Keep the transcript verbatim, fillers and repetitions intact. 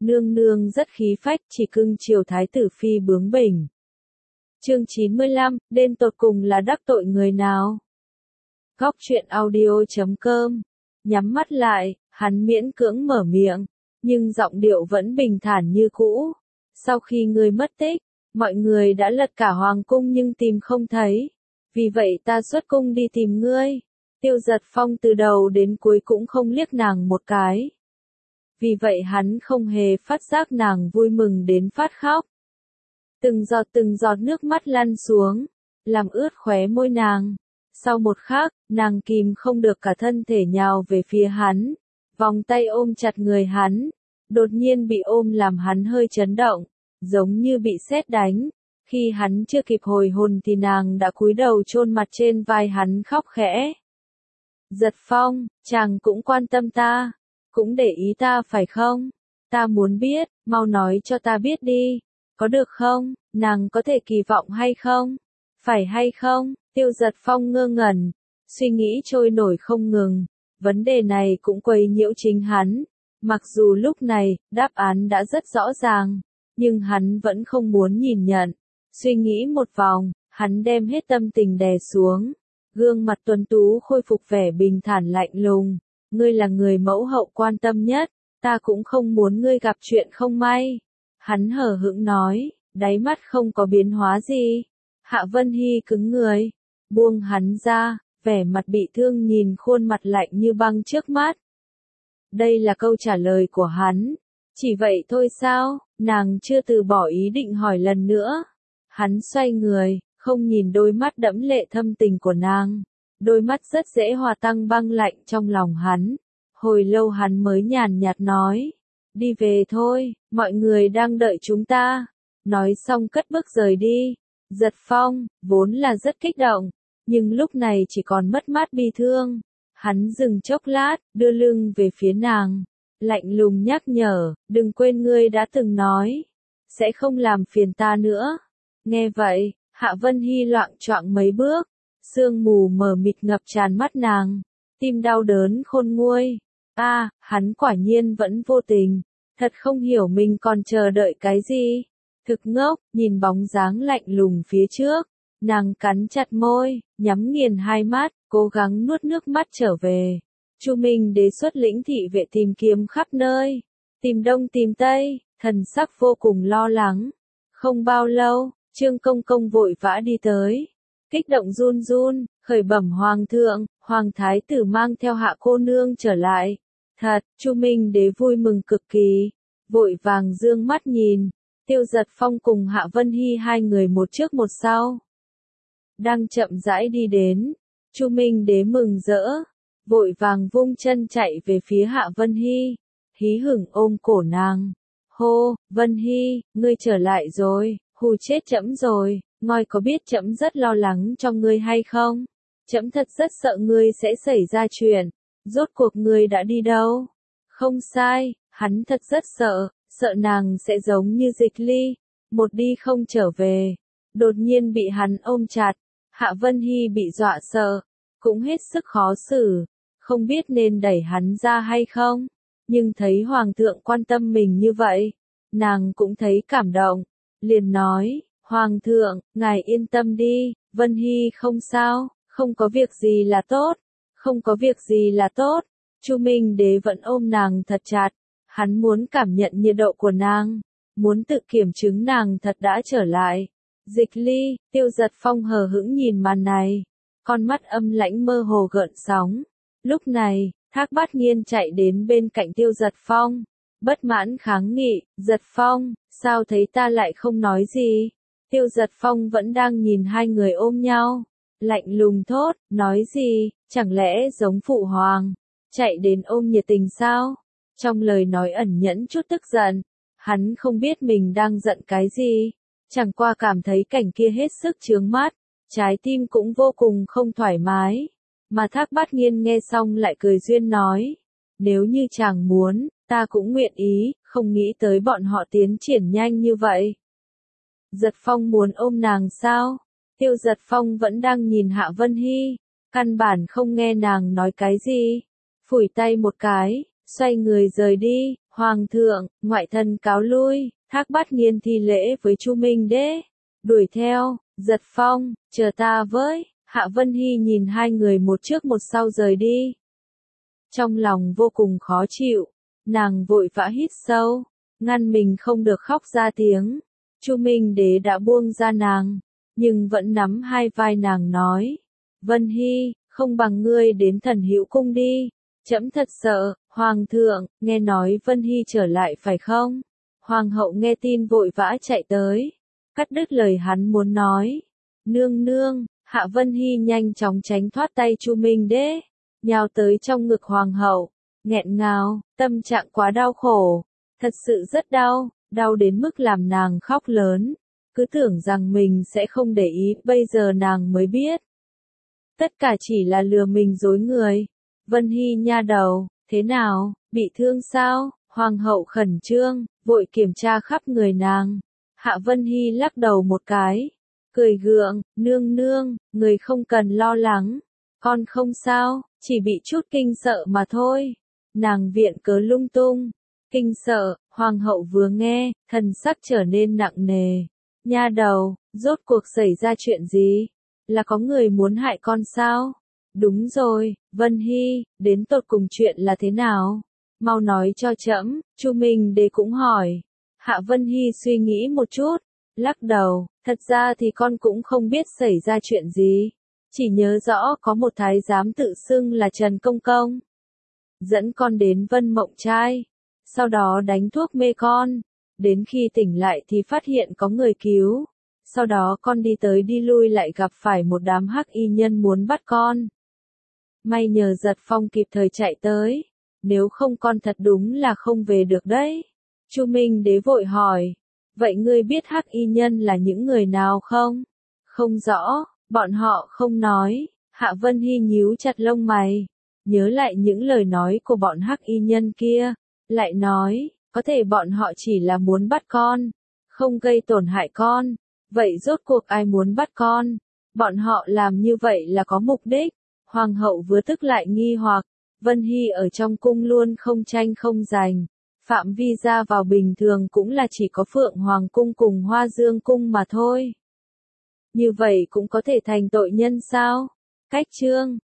nương nương rất khí phách chỉ cưng chiều thái tử phi bướng bỉnh. Chương chín mươi lăm, đến tột cùng là đắc tội người nào? Góc truyện audio chấm com. Nhắm mắt lại, hắn miễn cưỡng mở miệng, nhưng giọng điệu vẫn bình thản như cũ. Sau khi ngươi mất tích, mọi người đã lật cả hoàng cung nhưng tìm không thấy. Vì vậy ta xuất cung đi tìm ngươi. Tiêu Giật Phong từ đầu đến cuối cũng không liếc nàng một cái. Vì vậy hắn không hề phát giác nàng vui mừng đến phát khóc. Từng giọt từng giọt nước mắt lăn xuống, làm ướt khóe môi nàng. Sau một khắc, nàng kìm không được cả thân thể nhào về phía hắn, vòng tay ôm chặt người hắn. Đột nhiên bị ôm làm hắn hơi chấn động, giống như bị sét đánh. Khi hắn chưa kịp hồi hồn thì nàng đã cúi đầu chôn mặt trên vai hắn khóc khẽ. Giật Phong, chàng cũng quan tâm ta, cũng để ý ta phải không? Ta muốn biết, mau nói cho ta biết đi, có được không? Nàng có thể kỳ vọng hay không? Phải hay không? Tiêu Giật Phong ngơ ngẩn, suy nghĩ trôi nổi không ngừng. Vấn đề này cũng quấy nhiễu chính hắn. Mặc dù lúc này, đáp án đã rất rõ ràng, nhưng hắn vẫn không muốn nhìn nhận. Suy nghĩ một vòng, hắn đem hết tâm tình đè xuống. Gương mặt tuấn tú khôi phục vẻ bình thản lạnh lùng. Ngươi là người mẫu hậu quan tâm nhất, ta cũng không muốn ngươi gặp chuyện không may. Hắn hờ hững nói, đáy mắt không có biến hóa gì. Hạ Vân Hy cứng người, buông hắn ra, vẻ mặt bị thương nhìn khuôn mặt lạnh như băng trước mắt. Đây là câu trả lời của hắn. Chỉ vậy thôi sao? Nàng chưa từ bỏ ý định hỏi lần nữa. Hắn xoay người, không nhìn đôi mắt đẫm lệ thâm tình của nàng. Đôi mắt rất dễ hòa tăng băng lạnh trong lòng hắn. Hồi lâu hắn mới nhàn nhạt nói. Đi về thôi, mọi người đang đợi chúng ta. Nói xong cất bước rời đi. Giật Phong, vốn là rất kích động, nhưng lúc này chỉ còn mất mát bi thương. Hắn dừng chốc lát, đưa lưng về phía nàng. Lạnh lùng nhắc nhở, đừng quên ngươi đã từng nói. Sẽ không làm phiền ta nữa. Nghe vậy, Hạ Vân Hy loạng choạng mấy bước. Sương mù mờ mịt ngập tràn mắt nàng. Tim đau đớn khôn nguôi. A, à, hắn quả nhiên vẫn vô tình. Thật không hiểu mình còn chờ đợi cái gì. Thực ngốc, nhìn bóng dáng lạnh lùng phía trước. Nàng cắn chặt môi, nhắm nghiền hai mắt, cố gắng nuốt nước mắt trở về. Chu Minh Đế xuất lĩnh thị vệ tìm kiếm khắp nơi. Tìm đông tìm tây, thần sắc vô cùng lo lắng. Không bao lâu, Trương Công Công vội vã đi tới. Kích động run run, khởi bẩm hoàng thượng, hoàng thái tử mang theo Hạ cô nương trở lại. Thật, Chu Minh Đế vui mừng cực kỳ. Vội vàng dương mắt nhìn. Tiêu Giật Phong cùng Hạ Vân Hy hai người một trước một sau. Đang chậm rãi đi đến. Chu Minh Đế mừng rỡ. Vội vàng vung chân chạy về phía Hạ Vân Hy. Hí hửng ôm cổ nàng. Hô, Vân Hy, ngươi trở lại rồi, hù chết trẫm rồi. Ngoi có biết trẫm rất lo lắng cho ngươi hay không? Trẫm thật rất sợ ngươi sẽ xảy ra chuyện. Rốt cuộc ngươi đã đi đâu? Không sai, hắn thật rất sợ, sợ nàng sẽ giống như Dịch Ly, một đi không trở về. Đột nhiên bị hắn ôm chặt, Hạ Vân Hy bị dọa sợ, cũng hết sức khó xử, không biết nên đẩy hắn ra hay không. Nhưng thấy hoàng thượng quan tâm mình như vậy, nàng cũng thấy cảm động, liền nói, hoàng thượng, ngài yên tâm đi, Vân Hy không sao, không có việc gì là tốt, không có việc gì là tốt. Chu Minh Đế vẫn ôm nàng thật chặt, hắn muốn cảm nhận nhiệt độ của nàng, muốn tự kiểm chứng nàng thật đã trở lại. Dịch Ly, Tiêu Giật Phong hờ hững nhìn màn này, con mắt âm lãnh mơ hồ gợn sóng. Lúc này, Thác Bát Nghiên chạy đến bên cạnh Tiêu Giật Phong, bất mãn kháng nghị, Giật Phong, sao thấy ta lại không nói gì? Tiêu Giật Phong vẫn đang nhìn hai người ôm nhau, lạnh lùng thốt, nói gì, chẳng lẽ giống phụ hoàng, chạy đến ôm nhiệt tình sao? Trong lời nói ẩn nhẫn chút tức giận, hắn không biết mình đang giận cái gì, chẳng qua cảm thấy cảnh kia hết sức chướng mắt, trái tim cũng vô cùng không thoải mái. Mà Thác Bát Nghiên nghe xong lại cười duyên nói, nếu như chàng muốn, ta cũng nguyện ý, không nghĩ tới bọn họ tiến triển nhanh như vậy. Giật Phong muốn ôm nàng sao? Tiêu Giật Phong vẫn đang nhìn Hạ Vân Hy, căn bản không nghe nàng nói cái gì. Phủi tay một cái, xoay người rời đi, Hoàng thượng, ngoại thần cáo lui, Thác Bát Nghiên thi lễ với Chu Minh Đế. Đuổi theo, Giật Phong, chờ ta với. Hạ Vân Hy nhìn hai người một trước một sau rời đi. Trong lòng vô cùng khó chịu, nàng vội vã hít sâu, ngăn mình không được khóc ra tiếng. Chu Minh Đế đã buông ra nàng, nhưng vẫn nắm hai vai nàng nói. Vân Hy, không bằng ngươi đến Thần Hữu Cung đi. Trẫm thật sợ, Hoàng thượng, nghe nói Vân Hy trở lại phải không? Hoàng hậu nghe tin vội vã chạy tới, cắt đứt lời hắn muốn nói. Nương nương, Hạ Vân Hy nhanh chóng tránh thoát tay Chu Minh Đế, nhào tới trong ngực Hoàng hậu, nghẹn ngào, tâm trạng quá đau khổ, thật sự rất đau, đau đến mức làm nàng khóc lớn, cứ tưởng rằng mình sẽ không để ý, bây giờ nàng mới biết. Tất cả chỉ là lừa mình dối người. Vân Hy nha đầu, thế nào, bị thương sao? Hoàng hậu khẩn trương, vội kiểm tra khắp người nàng. Hạ Vân Hy lắc đầu một cái, cười gượng, nương nương, người không cần lo lắng, con không sao, chỉ bị chút kinh sợ mà thôi. Nàng viện cớ lung tung, kinh sợ, hoàng hậu vừa nghe, thần sắc trở nên nặng nề. Nha đầu, rốt cuộc xảy ra chuyện gì? Là có người muốn hại con sao? Đúng rồi, Vân Hy, đến tột cùng chuyện là thế nào? Mau nói cho trẫm. Chu Minh Đế cũng hỏi. Hạ Vân Hy suy nghĩ một chút, lắc đầu, thật ra thì con cũng không biết xảy ra chuyện gì. Chỉ nhớ rõ có một thái giám tự xưng là Trần Công Công. Dẫn con đến Vân Mộng Trai. Sau đó đánh thuốc mê con. Đến khi tỉnh lại thì phát hiện có người cứu. Sau đó con đi tới đi lui lại gặp phải một đám hắc y nhân muốn bắt con. May nhờ Giật Phong kịp thời chạy tới. Nếu không con thật đúng là không về được đấy. Chu Minh Đế vội hỏi. Vậy ngươi biết hắc y nhân là những người nào không? Không rõ, bọn họ không nói. Hạ Vân Hy nhíu chặt lông mày. Nhớ lại những lời nói của bọn hắc y nhân kia. Lại nói, có thể bọn họ chỉ là muốn bắt con. Không gây tổn hại con. Vậy rốt cuộc ai muốn bắt con? Bọn họ làm như vậy là có mục đích. Hoàng hậu vừa tức lại nghi hoặc. Vân Hy ở trong cung luôn không tranh không giành. Phạm vi ra vào bình thường cũng là chỉ có Phượng Hoàng Cung cùng Hoa Dương Cung mà thôi. Như vậy cũng có thể thành tội nhân sao? Cách chương